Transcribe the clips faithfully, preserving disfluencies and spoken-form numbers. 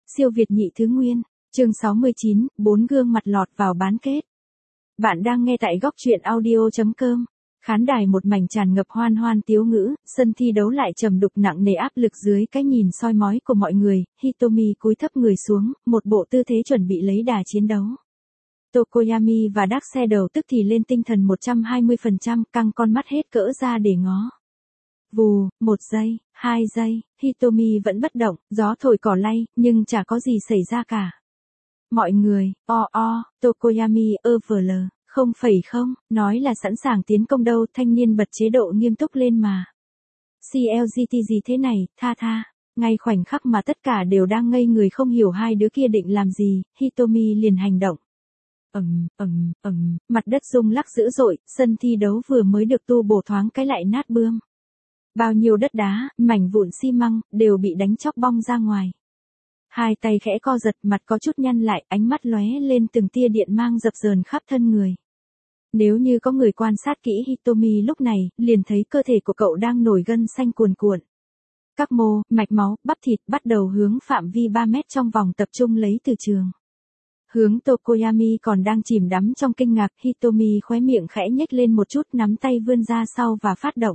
Siêu Việt nhị thứ nguyên, chương sáu mươi chín, bốn gương mặt lọt vào bán kết. Bạn đang nghe tại góc truyện audio chấm com. Khán đài một mảnh tràn ngập hoan hoan tiếu ngữ, sân thi đấu lại trầm đục nặng nề áp lực dưới cái nhìn soi mói của mọi người. Hitomi cúi thấp người xuống, một bộ tư thế chuẩn bị lấy đà chiến đấu. Tokoyami và Dark Shadow tức thì lên tinh thần một trăm hai mươi phần trăm, căng con mắt hết cỡ ra để ngó. Vù, một giây, hai giây, Hitomi vẫn bất động, gió thổi cỏ lay, nhưng chả có gì xảy ra cả. Mọi người, o o, Tokoyami ơ vờ lờ, không phẩy không, nói là sẵn sàng tiến công đâu, thanh niên bật chế độ nghiêm túc lên mà. xê lờ giê tê gì thế này, tha tha. Ngay khoảnh khắc mà tất cả đều đang ngây người không hiểu hai đứa kia định làm gì, Hitomi liền hành động. Ầm, ầm, ầm, mặt đất rung lắc dữ dội, sân thi đấu vừa mới được tu bổ thoáng cái lại nát bươm. Bao nhiêu đất đá, mảnh vụn xi măng, đều bị đánh chóc bong ra ngoài. Hai tay khẽ co giật, mặt có chút nhăn lại, ánh mắt lóe lên từng tia điện mang dập dờn khắp thân người. Nếu như có người quan sát kỹ Hitomi lúc này, liền thấy cơ thể của cậu đang nổi gân xanh cuồn cuộn. Các mô, mạch máu, bắp thịt bắt đầu hướng phạm vi ba mét trong vòng tập trung lấy từ trường. Hướng Tokoyami còn đang chìm đắm trong kinh ngạc, Hitomi khóe miệng khẽ nhếch lên một chút, nắm tay vươn ra sau và phát động.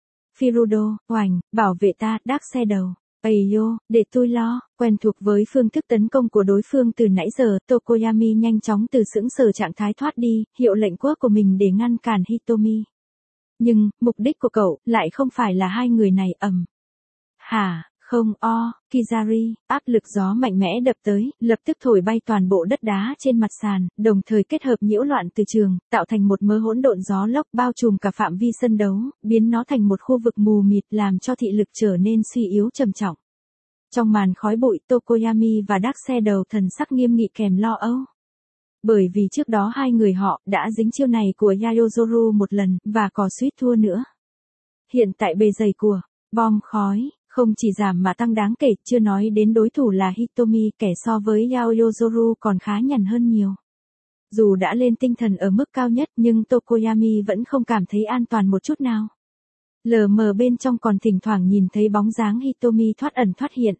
Firudo, oành, bảo vệ ta, Dark Shadow. Ây yo, để tôi lo. Quen thuộc với phương thức tấn công của đối phương từ nãy giờ, Tokoyami nhanh chóng từ sững sờ trạng thái thoát đi, hiệu lệnh quốc của mình để ngăn cản Hitomi. Nhưng, mục đích của cậu, lại không phải là hai người này ầm. Hả, không o, Kizari, áp lực gió mạnh mẽ đập tới, lập tức thổi bay toàn bộ đất đá trên mặt sàn, đồng thời kết hợp nhiễu loạn từ trường, tạo thành một mớ hỗn độn gió lốc bao trùm cả phạm vi sân đấu, biến nó thành một khu vực mù mịt làm cho thị lực trở nên suy yếu trầm trọng. Trong màn khói bụi, Tokoyami và Dark Shadow thần sắc nghiêm nghị kèm lo âu. Bởi vì trước đó hai người họ đã dính chiêu này của Yaoyoru một lần, và có suýt thua nữa. Hiện tại bề dày của bom khói không chỉ giảm mà tăng đáng kể, chưa nói đến đối thủ là Hitomi, kẻ so với Yaoyoru còn khá nhằn hơn nhiều. Dù đã lên tinh thần ở mức cao nhất nhưng Tokoyami vẫn không cảm thấy an toàn một chút nào. Lờ mờ bên trong còn thỉnh thoảng nhìn thấy bóng dáng Hitomi thoát ẩn thoát hiện.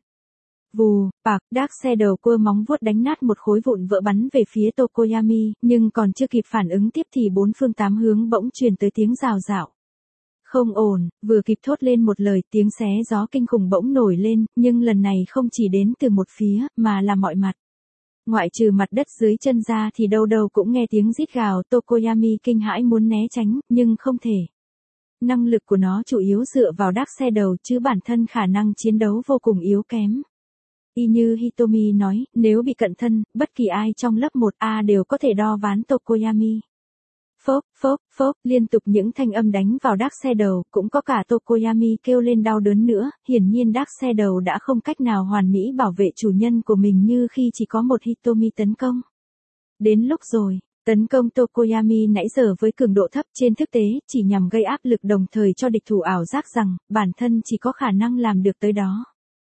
Vù, bạc, Dark Shadow cua móng vuốt đánh nát một khối vụn vỡ bắn về phía Tokoyami, nhưng còn chưa kịp phản ứng tiếp thì bốn phương tám hướng bỗng truyền tới tiếng rào rạo. Không ổn, vừa kịp thốt lên một lời, tiếng xé gió kinh khủng bỗng nổi lên, nhưng lần này không chỉ đến từ một phía, mà là mọi mặt. Ngoại trừ mặt đất dưới chân ra thì đâu đâu cũng nghe tiếng rít gào, Tokoyami kinh hãi muốn né tránh, nhưng không thể. Năng lực của nó chủ yếu dựa vào Dark Shadow chứ bản thân khả năng chiến đấu vô cùng yếu kém. Y như Hitomi nói, nếu bị cận thân, bất kỳ ai trong lớp một A đều có thể đo ván Tokoyami. Phốp, phốp, phốp, liên tục những thanh âm đánh vào Dark Shadow, cũng có cả Tokoyami kêu lên đau đớn nữa, hiển nhiên Dark Shadow đã không cách nào hoàn mỹ bảo vệ chủ nhân của mình như khi chỉ có một Hitomi tấn công. Đến lúc rồi, tấn công Tokoyami nãy giờ với cường độ thấp trên thực tế chỉ nhằm gây áp lực đồng thời cho địch thủ ảo giác rằng, bản thân chỉ có khả năng làm được tới đó.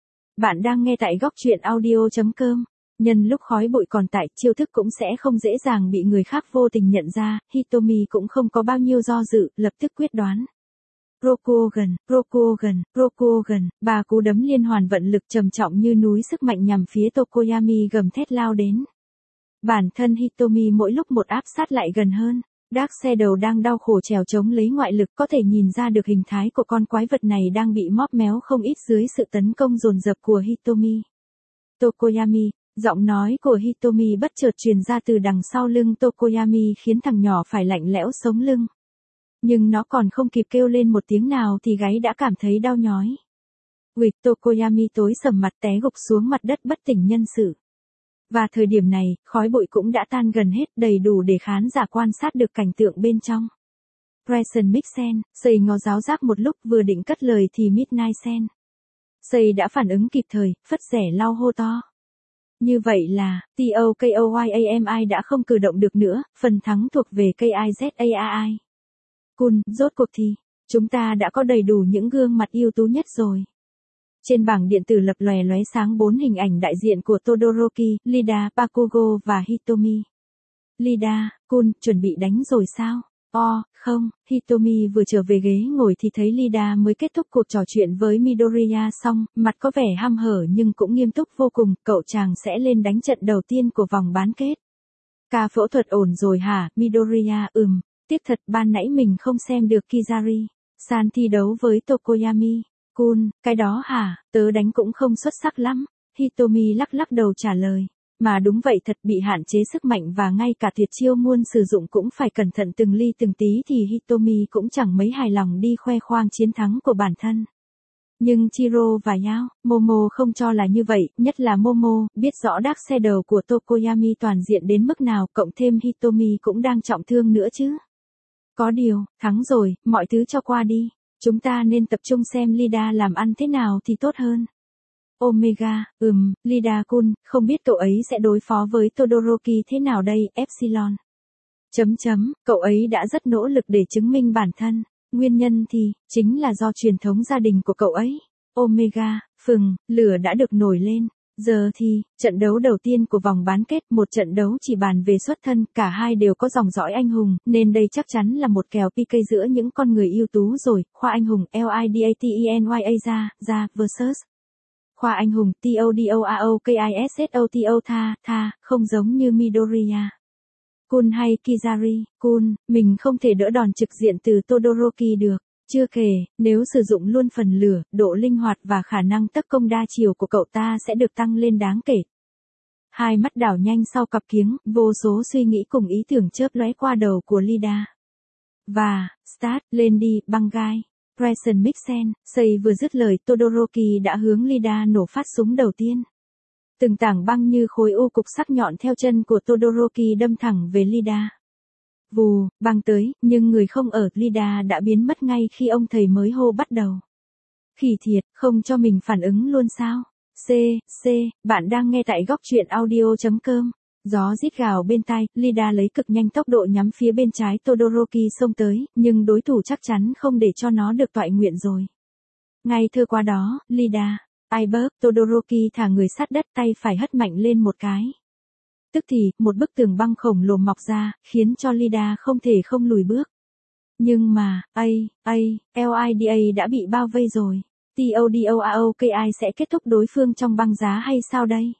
Bạn đang nghe tại góc truyện audio chấm com. Nhân lúc khói bụi còn tại, chiêu thức cũng sẽ không dễ dàng bị người khác vô tình nhận ra, Hitomi cũng không có bao nhiêu do dự, lập tức quyết đoán. Rokugan, Rokugan, Rokugan, ba cú đấm liên hoàn vận lực trầm trọng như núi sức mạnh nhằm phía Tokoyami gầm thét lao đến. Bản thân Hitomi mỗi lúc một áp sát lại gần hơn. Dark Shadow đang đau khổ trèo chống lấy ngoại lực, có thể nhìn ra được hình thái của con quái vật này đang bị móp méo không ít dưới sự tấn công dồn dập của Hitomi. Tokoyami. Giọng nói của Hitomi bất chợt truyền ra từ đằng sau lưng Tokoyami khiến thằng nhỏ phải lạnh lẽo sống lưng. Nhưng nó còn không kịp kêu lên một tiếng nào thì gáy đã cảm thấy đau nhói. Uịch, Tokoyami tối sầm mặt té gục xuống mặt đất bất tỉnh nhân sự. Và thời điểm này, khói bụi cũng đã tan gần hết, đầy đủ để khán giả quan sát được cảnh tượng bên trong. Preston Mixen, Sầy ngó giáo giác một lúc vừa định cất lời thì Midnight Sen. Sầy đã phản ứng kịp thời, phất rẻ lau hô to. Như vậy là, Tokoyami đã không cử động được nữa, phần thắng thuộc về Kizai. Kun, rốt cuộc thì, chúng ta đã có đầy đủ những gương mặt ưu tú nhất rồi. Trên bảng điện tử lập lòe lóe sáng bốn hình ảnh đại diện của Todoroki, Lida, Bakugo và Hitomi. Lida, Kun, chuẩn bị đánh rồi sao? O, không, Hitomi vừa trở về ghế ngồi thì thấy Lida mới kết thúc cuộc trò chuyện với Midoriya xong, mặt có vẻ hăm hở nhưng cũng nghiêm túc vô cùng, cậu chàng sẽ lên đánh trận đầu tiên của vòng bán kết. Ca phẫu thuật ổn rồi hả, Midoriya, ừm, tiếc thật ban nãy mình không xem được Kizari San thi đấu với Tokoyami Kun, cái đó hả, tớ đánh cũng không xuất sắc lắm, Hitomi lắc lắc đầu trả lời. Mà đúng vậy thật, bị hạn chế sức mạnh và ngay cả tuyệt chiêu muôn sử dụng cũng phải cẩn thận từng ly từng tí thì Hitomi cũng chẳng mấy hài lòng đi khoe khoang chiến thắng của bản thân. Nhưng Chiro và Yao, Momo không cho là như vậy, nhất là Momo, biết rõ Dark Shadow của Tokoyami toàn diện đến mức nào, cộng thêm Hitomi cũng đang trọng thương nữa chứ. Có điều, thắng rồi, mọi thứ cho qua đi, chúng ta nên tập trung xem Lida làm ăn thế nào thì tốt hơn. Omega, ừm, Lida-kun, không biết cậu ấy sẽ đối phó với Todoroki thế nào đây, Epsilon. Chấm chấm, cậu ấy đã rất nỗ lực để chứng minh bản thân, nguyên nhân thì, chính là do truyền thống gia đình của cậu ấy. Omega, phừng, lửa đã được nổi lên. Giờ thì, trận đấu đầu tiên của vòng bán kết, một trận đấu chỉ bàn về xuất thân, cả hai đều có dòng dõi anh hùng, nên đây chắc chắn là một kèo pê ca giữa những con người ưu tú rồi, khoa anh hùng Lidatenya ra, ra, versus. Khoa anh hùng Todoaokissoto tha, tha, không giống như Midoriya Kun hay Kizari Kun, mình không thể đỡ đòn trực diện từ Todoroki được. Chưa kể, nếu sử dụng luôn phần lửa, độ linh hoạt và khả năng tấn công đa chiều của cậu ta sẽ được tăng lên đáng kể. Hai mắt đảo nhanh sau cặp kiếng, vô số suy nghĩ cùng ý tưởng chớp lóe qua đầu của Lida. Và, start, lên đi, băng gai. Present Mixen, Sei vừa dứt lời, Todoroki đã hướng Lida nổ phát súng đầu tiên. Từng tảng băng như khối u cục sắc nhọn theo chân của Todoroki đâm thẳng về Lida. Vù, băng tới, nhưng người không ở, Lida đã biến mất ngay khi ông thầy mới hô bắt đầu. Khỉ thiệt, không cho mình phản ứng luôn sao? C, C, bạn đang nghe tại góc truyện audio chấm com. Gió rít gào bên tai, Lida lấy cực nhanh tốc độ nhắm phía bên trái Todoroki xông tới, nhưng đối thủ chắc chắn không để cho nó được toại nguyện rồi. Ngay thưa qua đó, Lida, Iberg, Todoroki thả người sát đất, tay phải hất mạnh lên một cái. Tức thì, một bức tường băng khổng lồ mọc ra, khiến cho Lida không thể không lùi bước. Nhưng mà, A, A, Lida đã bị bao vây rồi. Todoaoki sẽ kết thúc đối phương trong băng giá hay sao đây?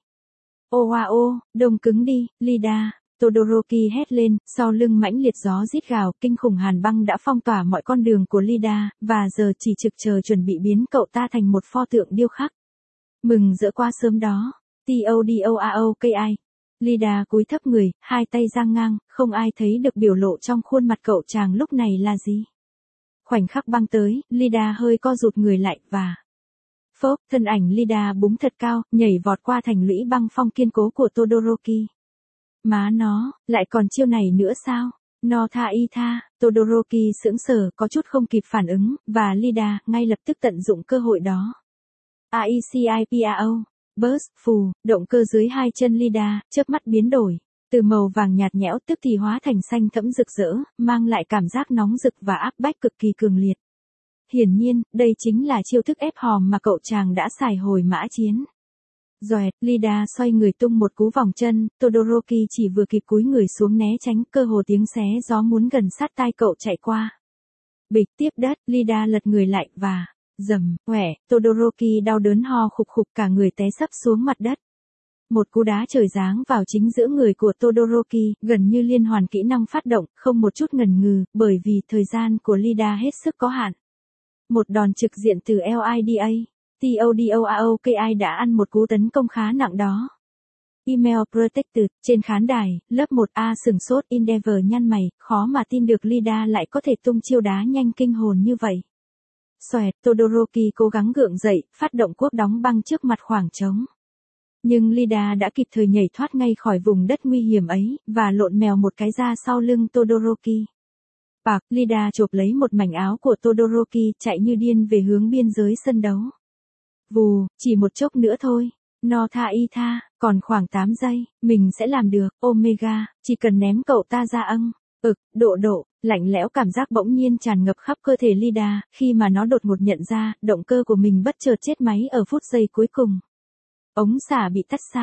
Oao, đông cứng đi, Lida, Todoroki hét lên, sau lưng mãnh liệt gió rít gào, kinh khủng hàn băng đã phong tỏa mọi con đường của Lida, và giờ chỉ trực chờ chuẩn bị biến cậu ta thành một pho tượng điêu khắc. Mừng rỡ qua sớm đó, Todoaoki. Lida cúi thấp người, hai tay giang ngang, không ai thấy được biểu lộ trong khuôn mặt cậu chàng lúc này là gì. Khoảnh khắc băng tới, Lida hơi co rụt người lại, và... Phốc, thân ảnh Lida búng thật cao, nhảy vọt qua thành lũy băng phong kiên cố của Todoroki. Má nó, lại còn chiêu này nữa sao? No tha y tha, Todoroki sững sờ, có chút không kịp phản ứng, và Lida ngay lập tức tận dụng cơ hội đó. Aicipao, burst, phù, động cơ dưới hai chân Lida, chớp mắt biến đổi. Từ màu vàng nhạt nhẽo tức thì hóa thành xanh thẫm rực rỡ, mang lại cảm giác nóng rực và áp bách cực kỳ cường liệt. Hiển nhiên, đây chính là chiêu thức ép hòm mà cậu chàng đã xài hồi mã chiến. Doẹt, Lida xoay người tung một cú vòng chân, Todoroki chỉ vừa kịp cúi người xuống né tránh, cơ hồ tiếng xé gió muốn gần sát tai cậu chạy qua. Bịch tiếp đất, Lida lật người lại và... Dầm, quẻ, Todoroki đau đớn ho khục khục cả người té sấp xuống mặt đất. Một cú đá trời giáng vào chính giữa người của Todoroki, gần như liên hoàn kỹ năng phát động, không một chút ngần ngừ, bởi vì thời gian của Lida hết sức có hạn. Một đòn trực diện từ Lida, Todoaoki đã ăn một cú tấn công khá nặng đó. Email Protected, trên khán đài, lớp một A sừng sốt Endeavor nhăn mày, khó mà tin được Lida lại có thể tung chiêu đá nhanh kinh hồn như vậy. Xoẹt, Todoroki cố gắng gượng dậy, phát động cuốc đóng băng trước mặt khoảng trống. Nhưng Lida đã kịp thời nhảy thoát ngay khỏi vùng đất nguy hiểm ấy, và lộn mèo một cái ra sau lưng Todoroki. Bạc, Lida chộp lấy một mảnh áo của Todoroki, chạy như điên về hướng biên giới sân đấu. Vù, chỉ một chốc nữa thôi. No tha y tha, còn khoảng tám giây, mình sẽ làm được, Omega, chỉ cần ném cậu ta ra âng. Ực, độ độ, lạnh lẽo cảm giác bỗng nhiên tràn ngập khắp cơ thể Lida, khi mà nó đột ngột nhận ra, động cơ của mình bất chợt chết máy ở phút giây cuối cùng. Ống xả bị tắt sao?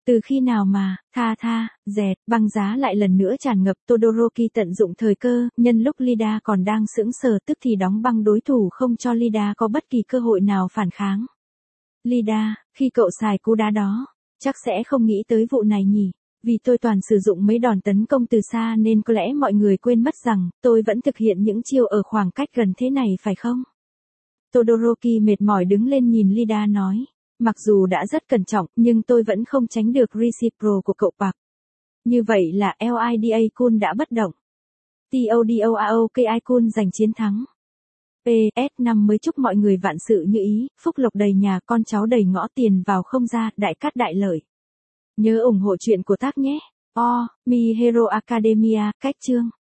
Từ khi nào mà, tha tha, dẹt, băng giá lại lần nữa tràn ngập. Todoroki tận dụng thời cơ, nhân lúc Lida còn đang sững sờ tức thì đóng băng đối thủ không cho Lida có bất kỳ cơ hội nào phản kháng. Lida, khi cậu xài cú đá đó, chắc sẽ không nghĩ tới vụ này nhỉ? Vì tôi toàn sử dụng mấy đòn tấn công từ xa nên có lẽ mọi người quên mất rằng, tôi vẫn thực hiện những chiêu ở khoảng cách gần thế này phải không? Todoroki mệt mỏi đứng lên nhìn Lida nói. Mặc dù đã rất cẩn trọng, nhưng tôi vẫn không tránh được Reciprocal của cậu Park. Như vậy là Lida-kun đã bất động. Todoaoki-kun giành chiến thắng. pê ét năm mới chúc mọi người vạn sự như ý, phúc lộc đầy nhà, con cháu đầy ngõ, tiền vào không ra, đại cát đại lợi. Nhớ ủng hộ chuyện của tác nhé. Oh, Mi Hero Academia, cách chương.